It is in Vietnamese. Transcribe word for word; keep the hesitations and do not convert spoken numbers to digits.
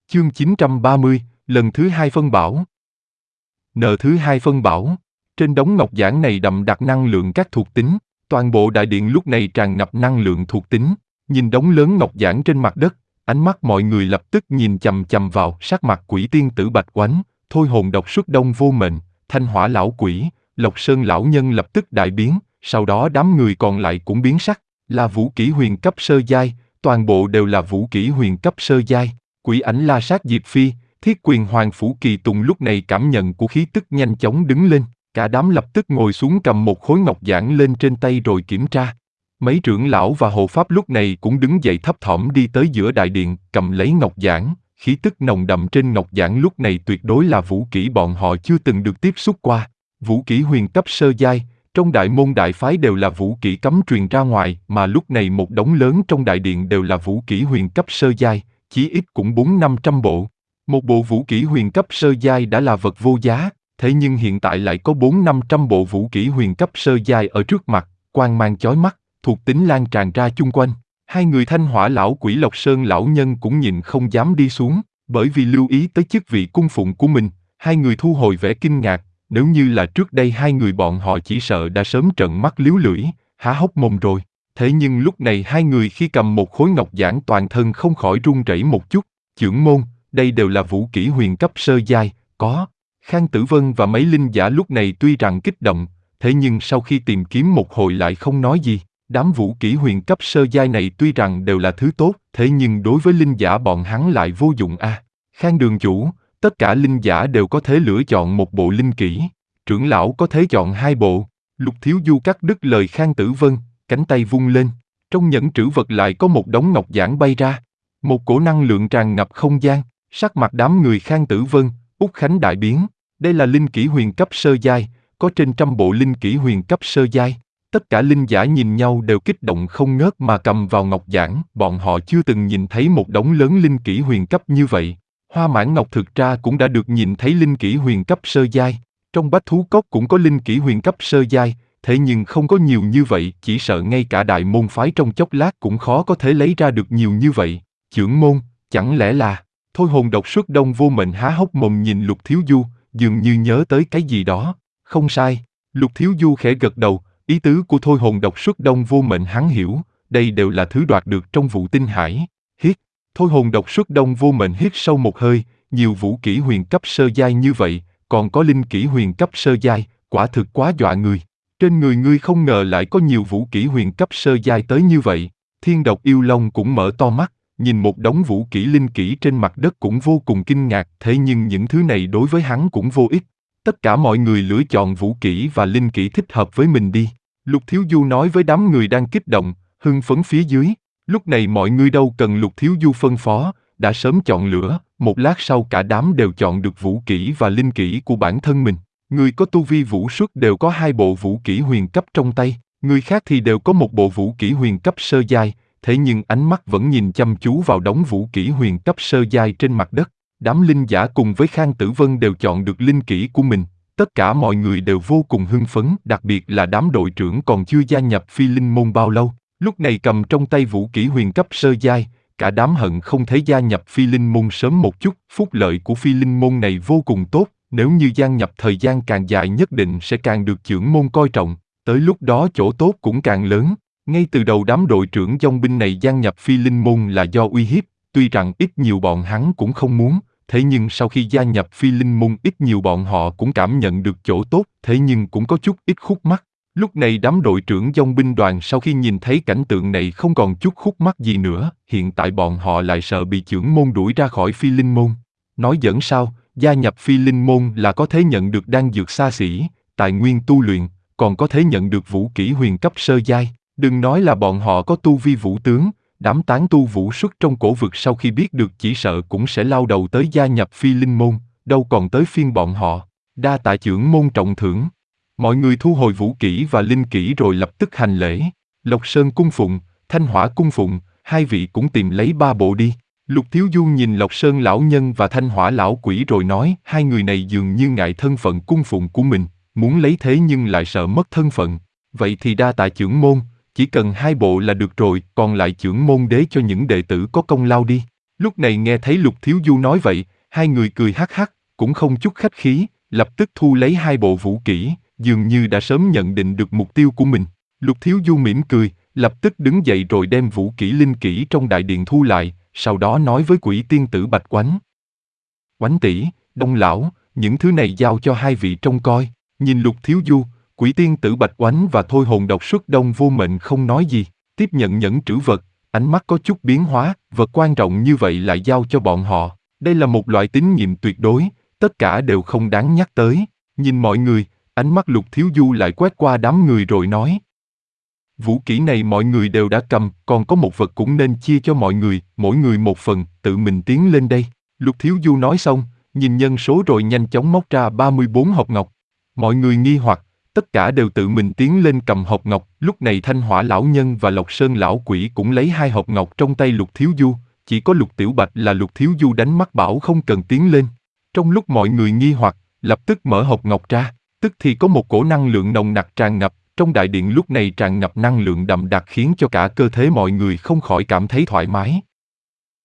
Chương chín trăm ba mươi, lần thứ hai phân bảo. Nợ thứ hai phân bảo. Trên đống ngọc giản này đậm đặc năng lượng các thuộc tính, toàn bộ đại điện lúc này tràn ngập năng lượng thuộc tính. Nhìn đống lớn ngọc giản trên mặt đất, ánh mắt mọi người lập tức nhìn chằm chằm vào. Sắc mặt Quỷ Tiên Tử bạch oánh, Thôi Hồn Độc Xuất Đông Vô Mệnh, Thanh Hỏa Lão Quỷ, Lộc Sơn Lão Nhân lập tức đại biến. Sau đó đám người còn lại cũng biến sắc, là vũ kỹ huyền cấp sơ giai, toàn bộ đều là vũ kỹ huyền cấp sơ giai. Quỷ Ảnh La Sát Diệp Phi, Thiết Quyền Hoàng Phủ Kỳ Tùng lúc này cảm nhận của khí tức nhanh chóng đứng lên, cả đám lập tức ngồi xuống cầm một khối ngọc giản lên trên tay rồi kiểm tra. Mấy trưởng lão và hộ pháp lúc này cũng đứng dậy thấp thỏm đi tới giữa đại điện, cầm lấy ngọc giản, khí tức nồng đậm trên ngọc giản lúc này tuyệt đối là vũ kỹ bọn họ chưa từng được tiếp xúc qua. Vũ kỹ huyền cấp sơ giai, trong đại môn đại phái đều là vũ kỹ cấm truyền ra ngoài, mà lúc này một đống lớn trong đại điện đều là vũ kỹ huyền cấp sơ giai, chí ít cũng bốn năm trăm bộ. Một bộ vũ kỹ huyền cấp sơ giai đã là vật vô giá, thế nhưng hiện tại lại có bốn năm trăm bộ vũ kỹ huyền cấp sơ giai ở trước mặt, quang mang chói mắt, thuộc tính lan tràn ra chung quanh. Hai người Thanh Hỏa Lão Quỷ Lộc Sơn Lão Nhân cũng nhìn không dám đi xuống, bởi vì lưu ý tới chức vị cung phụng của mình, hai người thu hồi vẻ kinh ngạc. Nếu như là trước đây hai người bọn họ chỉ sợ đã sớm trợn mắt liếu lưỡi, há hốc mồm rồi. Thế nhưng lúc này hai người khi cầm một khối ngọc giản toàn thân không khỏi run rẩy một chút. Chưởng môn, đây đều là vũ kỹ huyền cấp sơ giai, có. Khang Tử Vân và mấy linh giả lúc này tuy rằng kích động, thế nhưng sau khi tìm kiếm một hồi lại không nói gì. Đám vũ kỹ huyền cấp sơ giai này tuy rằng đều là thứ tốt, thế nhưng đối với linh giả bọn hắn lại vô dụng a. À, Khang đường chủ, tất cả linh giả đều có thể lựa chọn một bộ linh kỹ, trưởng lão có thể chọn hai bộ. Lục Thiếu Du cắt đứt lời Khang Tử Vân, cánh tay vung lên, trong nhẫn trữ vật lại có một đống ngọc giản bay ra, một cổ năng lượng tràn ngập không gian. Sắc mặt đám người Khang Tử Vân, Úc Khánh đại biến, đây là linh kỹ huyền cấp sơ giai, có trên trăm bộ linh kỹ huyền cấp sơ giai. Tất cả linh giả nhìn nhau đều kích động không ngớt mà cầm vào ngọc giản, bọn họ chưa từng nhìn thấy một đống lớn linh kỹ huyền cấp như vậy. Hoa Mãn Ngọc thực ra cũng đã được nhìn thấy linh kỹ huyền cấp sơ giai, trong Bách Thú Cốc cũng có linh kỹ huyền cấp sơ giai, thế nhưng không có nhiều như vậy, chỉ sợ ngay cả đại môn phái trong chốc lát cũng khó có thể lấy ra được nhiều như vậy. Chưởng môn, chẳng lẽ là... Thôi Hồn Độc Xuất Đông Vô Mệnh há hốc mồm nhìn Lục Thiếu Du, dường như nhớ tới cái gì đó. Không sai, Lục Thiếu Du khẽ gật đầu, ý tứ của Thôi Hồn Độc Xuất Đông Vô Mệnh hắn hiểu, đây đều là thứ đoạt được trong vụ tinh hải. Hít, Thôi Hồn Độc Xuất Đông Vô Mệnh hít sâu một hơi, nhiều vũ kỹ huyền cấp sơ giai như vậy, còn có linh kỹ huyền cấp sơ giai, quả thực quá dọa người. Trên người ngươi không ngờ lại có nhiều vũ kỹ huyền cấp sơ giai tới như vậy. Thiên Độc Yêu Long cũng mở to mắt, nhìn một đống vũ kỹ linh kỹ trên mặt đất cũng vô cùng kinh ngạc, thế nhưng những thứ này đối với hắn cũng vô ích. Tất cả mọi người lựa chọn vũ kỹ và linh kỹ thích hợp với mình đi. Lục Thiếu Du nói với đám người đang kích động, hưng phấn phía dưới. Lúc này mọi người đâu cần Lục Thiếu Du phân phó, đã sớm chọn lựa, một lát sau cả đám đều chọn được vũ kỹ và linh kỹ của bản thân mình. Người có tu vi vũ xuất đều có hai bộ vũ kỹ huyền cấp trong tay, người khác thì đều có một bộ vũ kỹ huyền cấp sơ giai, thế nhưng ánh mắt vẫn nhìn chăm chú vào đống vũ kỹ huyền cấp sơ giai trên mặt đất. Đám linh giả cùng với Khang Tử Vân đều chọn được linh kỹ của mình, tất cả mọi người đều vô cùng hưng phấn, đặc biệt là đám đội trưởng còn chưa gia nhập Phi Linh môn bao lâu, lúc này cầm trong tay vũ kỹ huyền cấp sơ giai, cả đám hận không thể gia nhập Phi Linh môn sớm một chút. Phúc lợi của Phi Linh môn này vô cùng tốt, nếu như gia nhập thời gian càng dài nhất định sẽ càng được chưởng môn coi trọng, tới lúc đó chỗ tốt cũng càng lớn. Ngay từ đầu đám đội trưởng dòng binh này gia nhập Phi Linh môn là do uy hiếp, tuy rằng ít nhiều bọn hắn cũng không muốn, thế nhưng sau khi gia nhập Phi Linh môn ít nhiều bọn họ cũng cảm nhận được chỗ tốt, thế nhưng cũng có chút ít khúc mắc. Lúc này đám đội trưởng dòng binh đoàn sau khi nhìn thấy cảnh tượng này không còn chút khúc mắc gì nữa, hiện tại bọn họ lại sợ bị chưởng môn đuổi ra khỏi Phi Linh môn. Nói giỡn sao, gia nhập Phi Linh môn là có thể nhận được đan dược xa xỉ, tài nguyên tu luyện, còn có thể nhận được vũ kỹ huyền cấp sơ giai. Đừng nói là bọn họ có tu vi vũ tướng, đám tán tu vũ xuất trong cổ vực sau khi biết được chỉ sợ cũng sẽ lao đầu tới gia nhập Phi Linh môn, đâu còn tới phiên bọn họ. Đa tạ chưởng môn trọng thưởng. Mọi người thu hồi vũ kỹ và linh kỹ rồi lập tức hành lễ. Lộc Sơn cung phụng, Thanh Hỏa cung phụng, hai vị cũng tìm lấy ba bộ đi. Lục Thiếu Du nhìn Lộc Sơn lão nhân và Thanh Hỏa lão quỷ rồi nói, hai người này dường như ngại thân phận cung phụng của mình, muốn lấy thế nhưng lại sợ mất thân phận. Vậy thì đa tạ chưởng môn, chỉ cần hai bộ là được rồi, còn lại chưởng môn đế cho những đệ tử có công lao đi. Lúc này nghe thấy Lục Thiếu Du nói vậy, hai người cười hắc hắc, cũng không chút khách khí, lập tức thu lấy hai bộ vũ kỹ, dường như đã sớm nhận định được mục tiêu của mình. Lục Thiếu Du mỉm cười, lập tức đứng dậy rồi đem vũ kỹ linh kỹ trong đại điện thu lại, sau đó nói với Quỷ tiên tử Bạch Oánh. Oánh tỷ, Đông lão, những thứ này giao cho hai vị trông coi. Nhìn Lục Thiếu Du, Quỷ tiên tử Bạch Oánh và Thôi Hồn Độc Xuất Đông Vô Mệnh không nói gì, tiếp nhận nhẫn trữ vật, ánh mắt có chút biến hóa, vật quan trọng như vậy lại giao cho bọn họ. Đây là một loại tín nhiệm tuyệt đối, tất cả đều không đáng nhắc tới. Nhìn mọi người, ánh mắt Lục Thiếu Du lại quét qua đám người rồi nói. Vũ kỹ này mọi người đều đã cầm, còn có một vật cũng nên chia cho mọi người, mỗi người một phần, tự mình tiến lên đây. Lục Thiếu Du nói xong, nhìn nhân số rồi nhanh chóng móc ra ba mươi bốn hộp ngọc. Mọi người nghi hoặc, tất cả đều tự mình tiến lên cầm hộp ngọc. Lúc này Thanh Hỏa lão nhân và Lộc Sơn lão quỷ cũng lấy hai hộp ngọc trong tay Lục Thiếu Du, chỉ có Lục Tiểu Bạch là Lục Thiếu Du đánh mắt bảo không cần tiến lên. Trong lúc mọi người nghi hoặc, lập tức mở hộp ngọc ra, tức thì có một cổ năng lượng nồng nặc tràn ngập, trong đại điện lúc này tràn ngập năng lượng đậm đặc khiến cho cả cơ thể mọi người không khỏi cảm thấy thoải mái.